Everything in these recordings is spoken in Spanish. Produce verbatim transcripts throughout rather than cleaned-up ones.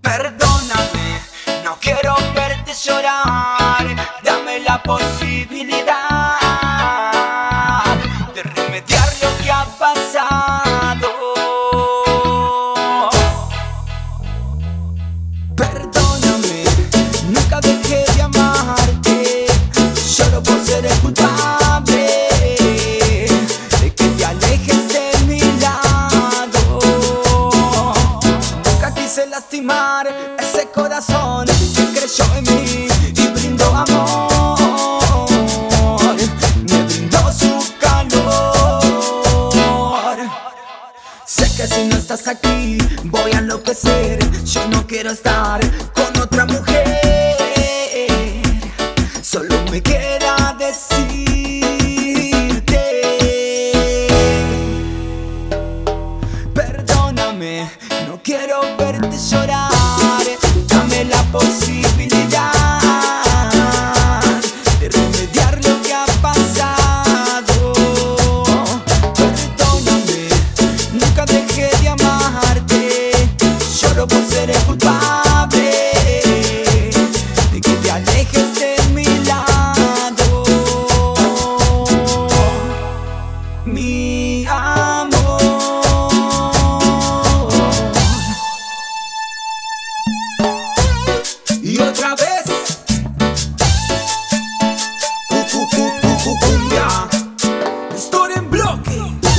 Perdóname, no quiero verte llorar. Dame la posibilidad de remediar lo que ha pasado. Perdóname, nunca dejé de amarte. Lloro por ser el culpable de que te alejes de mi lado. Nunca quise lastimar ese corazón que creyó en mí y brindó amor, me brindó su calor. Sé que si no estás aquí voy a enloquecer. Yo no quiero estar con otra mujer. Solo me queda decirte: perdóname, no quiero verte llorar. Dame la posibilidad de remediar lo que ha pasado. Perdóname, nunca dejé de amarte. Lloro por ser el culpable de que te alejes de mi lado. Mi amor. Y otra vez cu, cu, cu, cu, cu, cumbia. Estoy en bloque.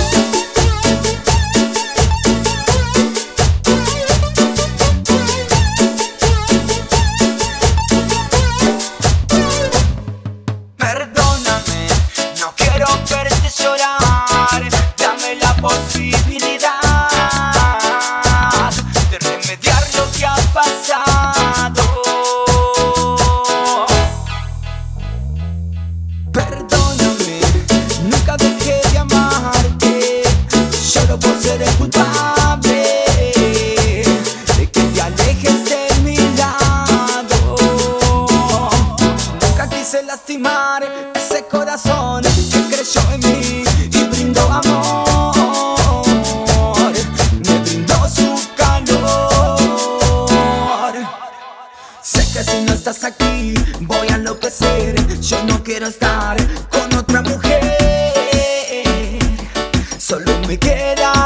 Perdóname, no quiero verte llorar. Dame la posibilidad de remediar lo que ha pasado. Perdóname, nunca dejé de amarte. Lloro por ser el culpable de que te alejes de mi lado. Nunca quise lastimar ese corazón que creyó en mí y brindó amor, me brindó su calor. Sé que si no estás aquí voy a enloquecer. Yo no quiero estar con otra mujer. Solo me queda